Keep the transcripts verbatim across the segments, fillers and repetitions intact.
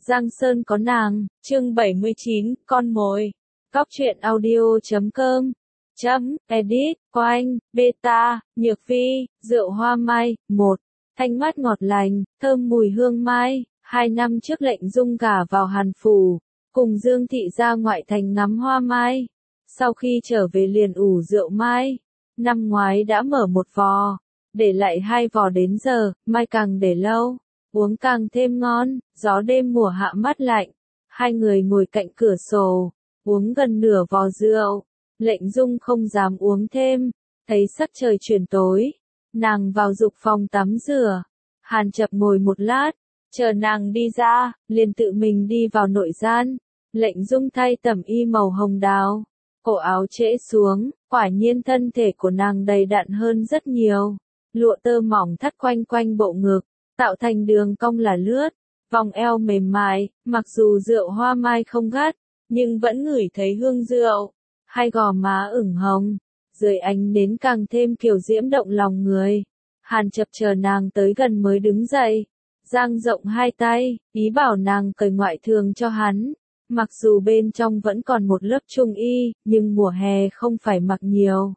Giang Sơn có nàng, chương bảy mươi chín, con mồi. Cóc truyện audio chấm com chấm edit của anh, beta, nhược phi, rượu hoa mai, một. Thanh mát ngọt lành, thơm mùi hương mai. Hai năm trước lệnh Dung gả vào Hàn Phủ, cùng Dương Thị ra ngoại thành ngắm hoa mai. Sau khi trở về liền ủ rượu mai. Năm ngoái đã mở một vò, để lại hai vò đến giờ, mai càng để lâu, uống càng thêm ngon. Gió đêm mùa hạ mát lạnh, hai người ngồi cạnh cửa sổ, uống gần nửa vò rượu. Lệnh Dung không dám uống thêm, thấy sắc trời chuyển tối, nàng vào dục phòng tắm rửa. Hàn Chập ngồi một lát, chờ nàng đi ra, liền tự mình đi vào nội gian. Lệnh Dung thay tẩm y màu hồng đào, cổ áo trễ xuống, quả nhiên thân thể của nàng đầy đặn hơn rất nhiều. Lụa tơ mỏng thắt quanh quanh bộ ngực, tạo thành đường cong là lướt, vòng eo mềm mại. Mặc dù rượu hoa mai không gắt, nhưng vẫn ngửi thấy hương rượu. Hai gò má ửng hồng, dưới ánh nến càng thêm kiều diễm động lòng người. Hàn Chập chờ nàng tới gần mới đứng dậy, dang rộng hai tay, ý bảo nàng cởi ngoại thường cho hắn. Mặc dù bên trong vẫn còn một lớp trung y, nhưng mùa hè không phải mặc nhiều.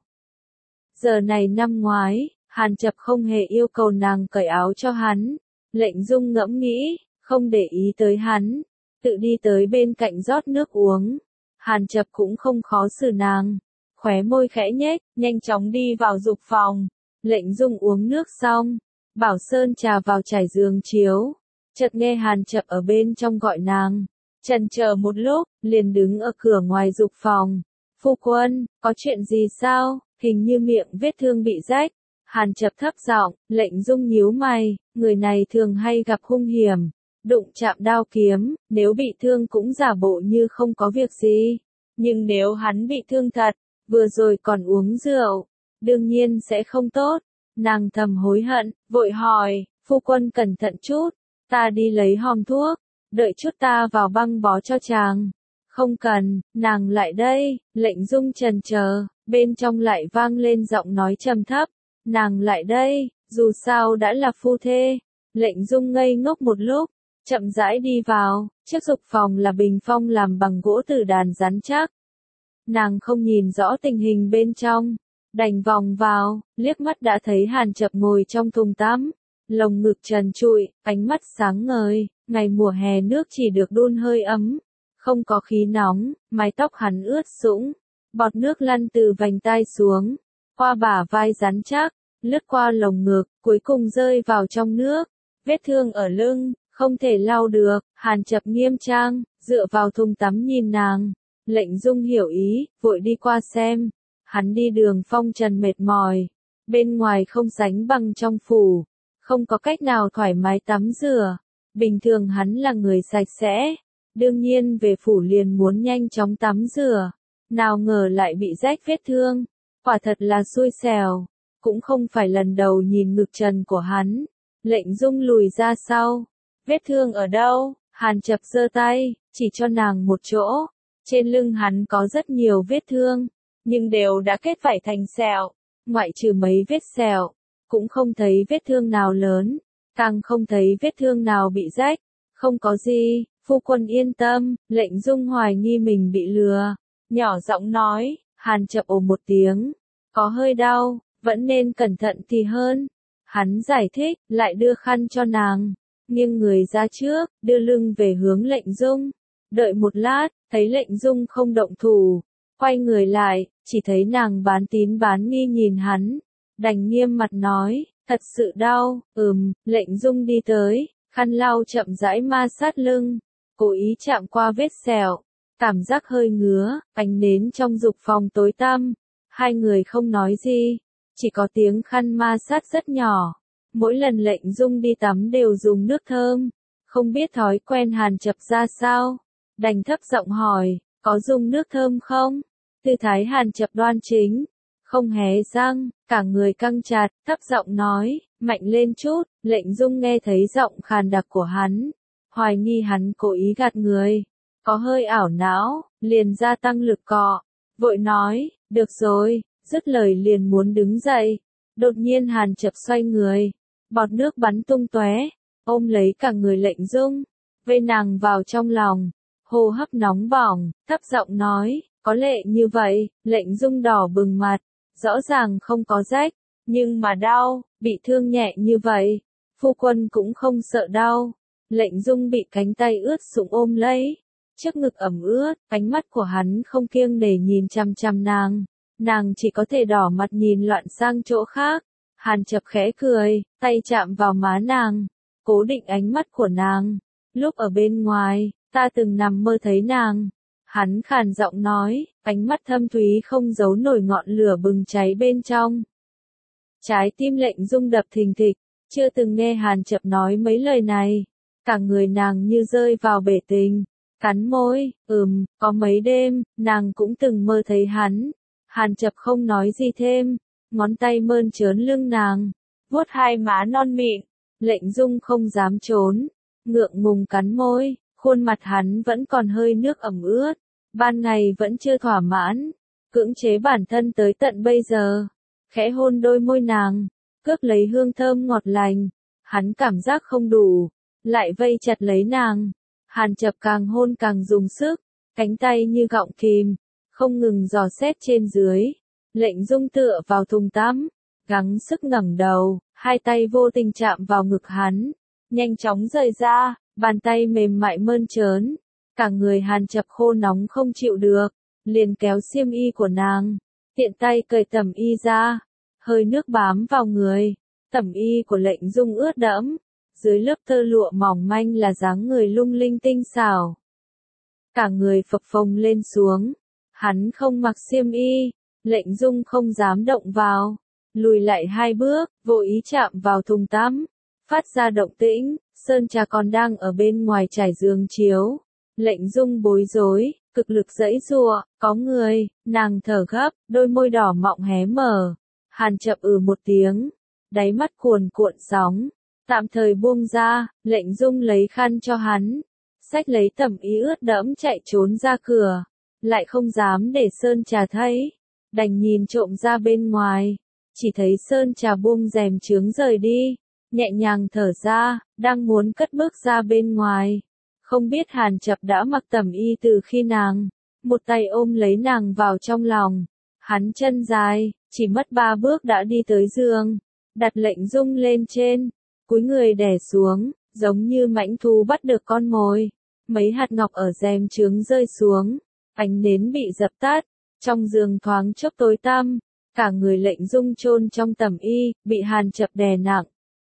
Giờ này năm ngoái, Hàn Chập không hề yêu cầu nàng cởi áo cho hắn. Lệnh Dung ngẫm nghĩ, không để ý tới hắn, tự đi tới bên cạnh rót nước uống. Hàn Chập cũng không khó xử nàng, khóe môi khẽ nhếch, nhanh chóng đi vào dục phòng. Lệnh Dung uống nước xong, bảo sơn trà vào trải giường chiếu. Chợt nghe Hàn Chập ở bên trong gọi nàng, chần chờ một lúc, liền đứng ở cửa ngoài dục phòng. Phu quân, có chuyện gì sao? Hình như miệng vết thương bị rách. Hàn Chập thấp giọng. Lệnh Dung nhíu mày, người này thường hay gặp hung hiểm, đụng chạm đao kiếm, nếu bị thương cũng giả bộ như không có việc gì. Nhưng nếu hắn bị thương thật, vừa rồi còn uống rượu, đương nhiên sẽ không tốt. Nàng thầm hối hận, vội hỏi, phu quân cẩn thận chút, ta đi lấy hòm thuốc, đợi chút ta vào băng bó cho chàng. Không cần, nàng lại đây. Lệnh Dung chần chờ, bên trong lại vang lên giọng nói trầm thấp, nàng lại đây, dù sao đã là phu thê. Lệnh Dung ngây ngốc một lúc, chậm rãi đi vào. Trước dục phòng là bình phong làm bằng gỗ từ đàn rắn chắc. Nàng không nhìn rõ tình hình bên trong, đành vòng vào, liếc mắt đã thấy Hàn Chập ngồi trong thùng tắm, lồng ngực trần trụi, ánh mắt sáng ngời. Ngày mùa hè nước chỉ được đun hơi ấm, không có khí nóng, mái tóc hắn ướt sũng, bọt nước lăn từ vành tai xuống, qua bả vai rắn chắc, lướt qua lồng ngực, cuối cùng rơi vào trong nước. Vết thương ở lưng, không thể lau được. Hàn Chập nghiêm trang, dựa vào thùng tắm nhìn nàng. Lệnh Dung hiểu ý, vội đi qua xem. Hắn đi đường phong trần mệt mỏi, bên ngoài không sánh bằng trong phủ, không có cách nào thoải mái tắm rửa. Bình thường hắn là người sạch sẽ, đương nhiên về phủ liền muốn nhanh chóng tắm rửa. Nào ngờ lại bị rách vết thương, quả thật là xui xẻo. Cũng không phải lần đầu nhìn ngực trần của hắn. Lệnh Dung lùi ra sau. Vết thương ở đâu? Hàn Chập giơ tay, chỉ cho nàng một chỗ. Trên lưng hắn có rất nhiều vết thương, nhưng đều đã kết vảy thành sẹo. Ngoại trừ mấy vết sẹo, cũng không thấy vết thương nào lớn, càng không thấy vết thương nào bị rách. Không có gì, phu quân yên tâm. Lệnh Dung hoài nghi mình bị lừa, nhỏ giọng nói. Hàn Chập ồ một tiếng, có hơi đau, vẫn nên cẩn thận thì hơn. Hắn giải thích, lại đưa khăn cho nàng, nghiêng người ra trước, đưa lưng về hướng Lệnh Dung. Đợi một lát, thấy Lệnh Dung không động thủ, quay người lại, chỉ thấy nàng bán tín bán nghi nhìn hắn, đành nghiêm mặt nói, thật sự đau. Ừm. Lệnh Dung đi tới, khăn lau chậm rãi ma sát lưng, cố ý chạm qua vết sẹo, cảm giác hơi ngứa. Ánh nến trong dục phòng tối tăm, hai người không nói gì, chỉ có tiếng khăn ma sát rất nhỏ. Mỗi lần Lệnh Dung đi tắm đều dùng nước thơm, không biết thói quen Hàn Chập ra sao, đành thấp giọng hỏi, có dùng nước thơm không? Tư thái Hàn Chập đoan chính, không hé răng, cả người căng chặt, thấp giọng nói, mạnh lên chút. Lệnh Dung nghe thấy giọng khàn đặc của hắn, hoài nghi hắn cố ý gạt người, có hơi ảo não, liền gia tăng lực cọ, vội nói, được rồi. Dứt lời liền muốn đứng dậy, đột nhiên Hàn Chập xoay người, bọt nước bắn tung tóe, ôm lấy cả người Lệnh Dung. vây nàng vào trong lòng, hô hấp nóng bỏng, thấp giọng nói, có lệ như vậy, Lệnh Dung đỏ bừng mặt, rõ ràng không có rách, nhưng mà đau, bị thương nhẹ như vậy, phu quân cũng không sợ đau. Lệnh Dung bị cánh tay ướt sũng ôm lấy, trước ngực ẩm ướt, ánh mắt của hắn không kiêng nể nhìn chằm chằm nàng, nàng chỉ có thể đỏ mặt nhìn loạn sang chỗ khác. Hàn Chập khẽ cười, tay chạm vào má nàng, cố định ánh mắt của nàng. Lúc ở bên ngoài, ta từng nằm mơ thấy nàng. Hắn khàn giọng nói, ánh mắt thâm thúy không giấu nổi ngọn lửa bừng cháy bên trong. Trái tim Lệnh Dung đập thình thịch, chưa từng nghe Hàn Chập nói mấy lời này. Cả người nàng như rơi vào bể tình, cắn môi, ừm, có mấy đêm, nàng cũng từng mơ thấy hắn. Hàn Chập không nói gì thêm, ngón tay mơn trớn lưng nàng, vuốt hai má non mịn. Lệnh Dung không dám trốn, ngượng ngùng cắn môi, khuôn mặt hắn vẫn còn hơi nước ẩm ướt, ban ngày vẫn chưa thỏa mãn, cưỡng chế bản thân tới tận bây giờ, khẽ hôn đôi môi nàng, cướp lấy hương thơm ngọt lành, hắn cảm giác không đủ, lại vây chặt lấy nàng. Hàn Chập càng hôn càng dùng sức, cánh tay như gọng kìm, không ngừng dò xét trên dưới. Lệnh Dung tựa vào thùng tắm, gắng sức ngẩng đầu, hai tay vô tình chạm vào ngực hắn, nhanh chóng rời ra, bàn tay mềm mại mơn trớn, cả người Hàn Chập khô nóng không chịu được, liền kéo xiêm y của nàng, tiện tay cởi tẩm y ra, hơi nước bám vào người, tẩm y của Lệnh Dung ướt đẫm, dưới lớp tơ lụa mỏng manh là dáng người lung linh tinh xảo. Cả người phập phồng lên xuống, hắn không mặc xiêm y, Lệnh Dung không dám động vào, lùi lại hai bước, vô ý chạm vào thùng tắm, phát ra động tĩnh, Sơn Trà còn đang ở bên ngoài trải giường chiếu. Lệnh Dung bối rối, cực lực giãy giụa, có người, nàng thở gấp, đôi môi đỏ mọng hé mở. Hàn Chập ừ một tiếng, đáy mắt cuồn cuộn sóng, tạm thời buông ra, Lệnh Dung lấy khăn cho hắn, xách lấy tẩm y ướt đẫm chạy trốn ra cửa, lại không dám để Sơn Trà thấy, đành nhìn trộm ra bên ngoài, chỉ thấy Sơn Trà buông rèm chướng rời đi, nhẹ nhàng thở ra, đang muốn cất bước ra bên ngoài. Không biết Hàn Chập đã mặc tẩm y từ khi nàng, một tay ôm lấy nàng vào trong lòng, hắn chân dài, chỉ mất ba bước đã đi tới giường, đặt Lệnh Dung lên trên, cúi người đè xuống, giống như mãnh thú bắt được con mồi. Mấy hạt ngọc ở rèm chướng rơi xuống, ánh nến bị dập tắt, trong giường thoáng chốc tối tăm, cả người Lệnh Dung chôn trong tẩm y, bị Hàn Chập đè nặng.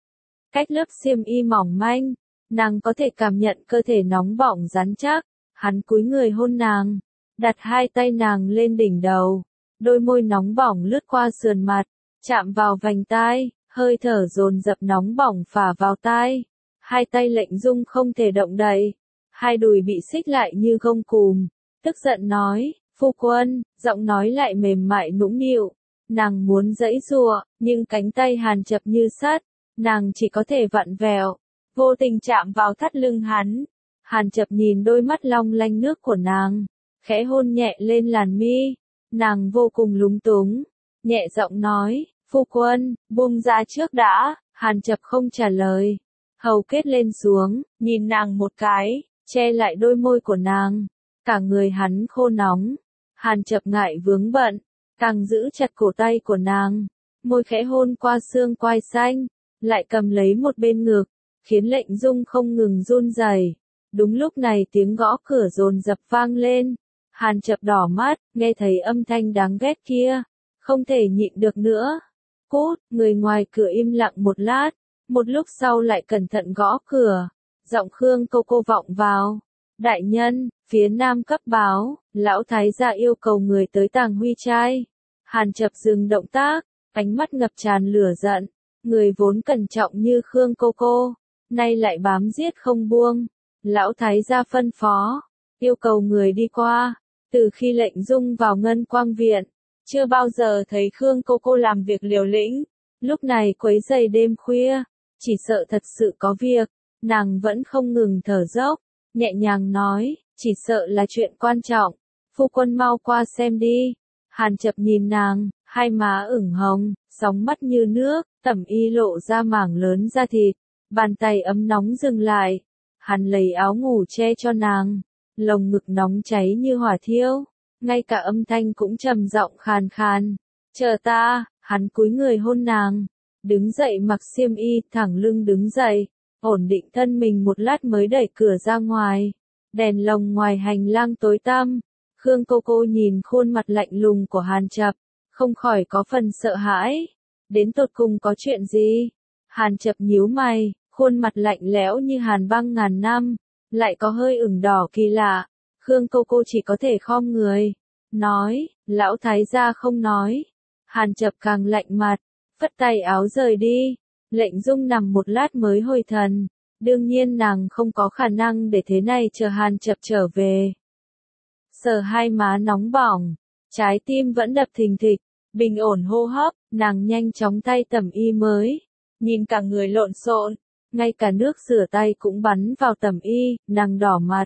Cách lớp xiêm y mỏng manh, nàng có thể cảm nhận cơ thể nóng bỏng rắn chắc, hắn cúi người hôn nàng, đặt hai tay nàng lên đỉnh đầu, đôi môi nóng bỏng lướt qua sườn mặt, chạm vào vành tai, hơi thở dồn dập nóng bỏng phả vào tai. Hai tay Lệnh Dung không thể động đậy, hai đùi bị xích lại như gông cùm, tức giận nói, phu quân, giọng nói lại mềm mại nũng nịu, nàng muốn giãy giụa, nhưng cánh tay Hàn Chập như sắt, nàng chỉ có thể vặn vẹo, vô tình chạm vào thắt lưng hắn. Hàn Chập nhìn đôi mắt long lanh nước của nàng, khẽ hôn nhẹ lên làn mi, nàng vô cùng lúng túng, nhẹ giọng nói, phu quân, buông ra trước đã. Hàn Chập không trả lời, hầu kết lên xuống, nhìn nàng một cái, che lại đôi môi của nàng, cả người hắn khô nóng. Hàn Chập ngại vướng bận, càng giữ chặt cổ tay của nàng, môi khẽ hôn qua xương quai xanh, lại cầm lấy một bên ngực, khiến Lệnh Dung không ngừng run rẩy. Đúng lúc này tiếng gõ cửa dồn dập vang lên, Hàn Chập đỏ mắt, nghe thấy âm thanh đáng ghét kia, không thể nhịn được nữa. Cút, người ngoài cửa im lặng một lát, một lúc sau lại cẩn thận gõ cửa, giọng Khương Cô Cô vọng vào. Đại nhân, phía nam cấp báo, lão thái gia yêu cầu người tới Tàng Huy trai. Hàn Chập dừng động tác, ánh mắt ngập tràn lửa giận, người vốn cẩn trọng như Khương Cô Cô, nay lại bám giết không buông. Lão thái gia phân phó, yêu cầu người đi qua. Từ khi Lệnh Dung vào Ngân Quang Viện, chưa bao giờ thấy Khương Cô Cô làm việc liều lĩnh, lúc này quấy rầy đêm khuya, chỉ sợ thật sự có việc, nàng vẫn không ngừng thở dốc, nhẹ nhàng nói, chỉ sợ là chuyện quan trọng, phu quân mau qua xem đi. Hàn Chập nhìn nàng, hai má ửng hồng, sóng mắt như nước, tẩm y lộ ra mảng lớn da thịt, bàn tay ấm nóng dừng lại, Hắn lấy áo ngủ che cho nàng, lồng ngực nóng cháy như hỏa thiêu, ngay cả âm thanh cũng trầm giọng khàn khàn. Chờ ta, hắn cúi người hôn nàng, đứng dậy mặc xiêm y, thẳng lưng đứng dậy, ổn định thân mình một lát mới đẩy cửa ra ngoài. Đèn lồng ngoài hành lang tối tăm, Khương Cô Cô nhìn khuôn mặt lạnh lùng của Hàn Chập, không khỏi có phần sợ hãi. Đến tột cùng có chuyện gì? Hàn Chập nhíu mày, khuôn mặt lạnh lẽo như hàn băng ngàn năm, lại có hơi ửng đỏ kỳ lạ. Khương Cô Cô chỉ có thể khom người, nói, lão thái gia không nói. Hàn Chập càng lạnh mặt, phất tay áo rời đi. Lệnh Dung nằm một lát mới hồi thần, đương nhiên nàng không có khả năng để thế này chờ Hàn Chập trở về. Sờ hai má nóng bỏng, trái tim vẫn đập thình thịch, bình ổn hô hấp, nàng nhanh chóng tay tẩm y mới, nhìn cả người lộn xộn, ngay cả nước rửa tay cũng bắn vào tẩm y, nàng đỏ mặt.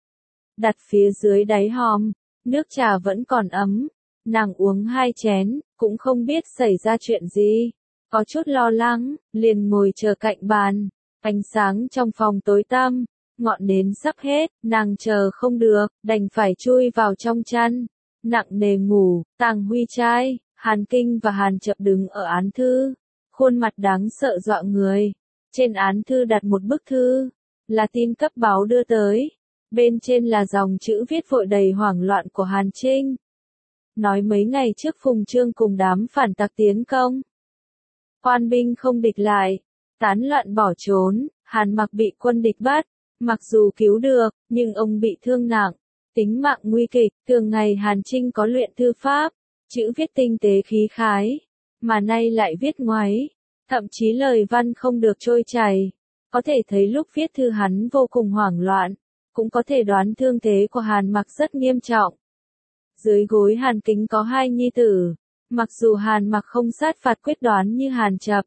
Đặt phía dưới đáy hòm, nước trà vẫn còn ấm, nàng uống hai chén, cũng không biết xảy ra chuyện gì. Có chút lo lắng, liền ngồi chờ cạnh bàn, ánh sáng trong phòng tối tăm, ngọn nến sắp hết, nàng chờ không được, đành phải chui vào trong chăn, nặng nề ngủ. Tàng Huy trai, Hàn Kinh và Hàn Chập đứng ở án thư, khuôn mặt đáng sợ dọa người. Trên án thư đặt một bức thư, là tin cấp báo đưa tới, bên trên là dòng chữ viết vội đầy hoảng loạn của Hàn Trinh. Nói mấy ngày trước Phùng Trương cùng đám phản tặc tiến công. Quan binh không địch lại, tán loạn bỏ trốn, Hàn Mặc bị quân địch bắt, mặc dù cứu được, nhưng ông bị thương nặng, tính mạng nguy kịch. Thường ngày Hàn Trinh có luyện thư pháp, chữ viết tinh tế khí khái, mà nay lại viết ngoáy, thậm chí lời văn không được trôi chảy. Có thể thấy lúc viết thư hắn vô cùng hoảng loạn, cũng có thể đoán thương thế của Hàn Mặc rất nghiêm trọng. Dưới gối Hàn Kính có hai nhi tử. Mặc dù Hàn Mặc không sát phạt quyết đoán như Hàn Chập,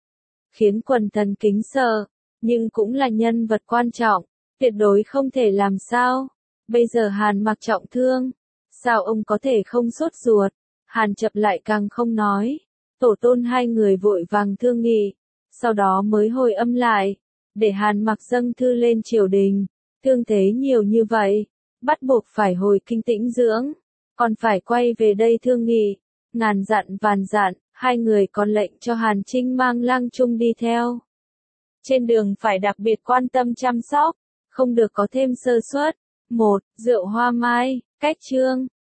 khiến quần thần kính sợ, nhưng cũng là nhân vật quan trọng, tuyệt đối không thể làm sao. Bây giờ Hàn Mặc trọng thương, sao ông có thể không sốt ruột? Hàn Chập lại càng không nói. Tổ tôn hai người vội vàng thương nghị, sau đó mới hồi âm lại, để Hàn Mặc dâng thư lên triều đình. Thương thế nhiều như vậy, bắt buộc phải hồi kinh tĩnh dưỡng, còn phải quay về đây thương nghị. Ngàn dặn vạn dặn, hai người còn lệnh cho Hàn Trinh mang Lang Trung đi theo. Trên đường phải đặc biệt quan tâm chăm sóc, không được có thêm sơ suất. một. Rượu hoa mai, cách chương.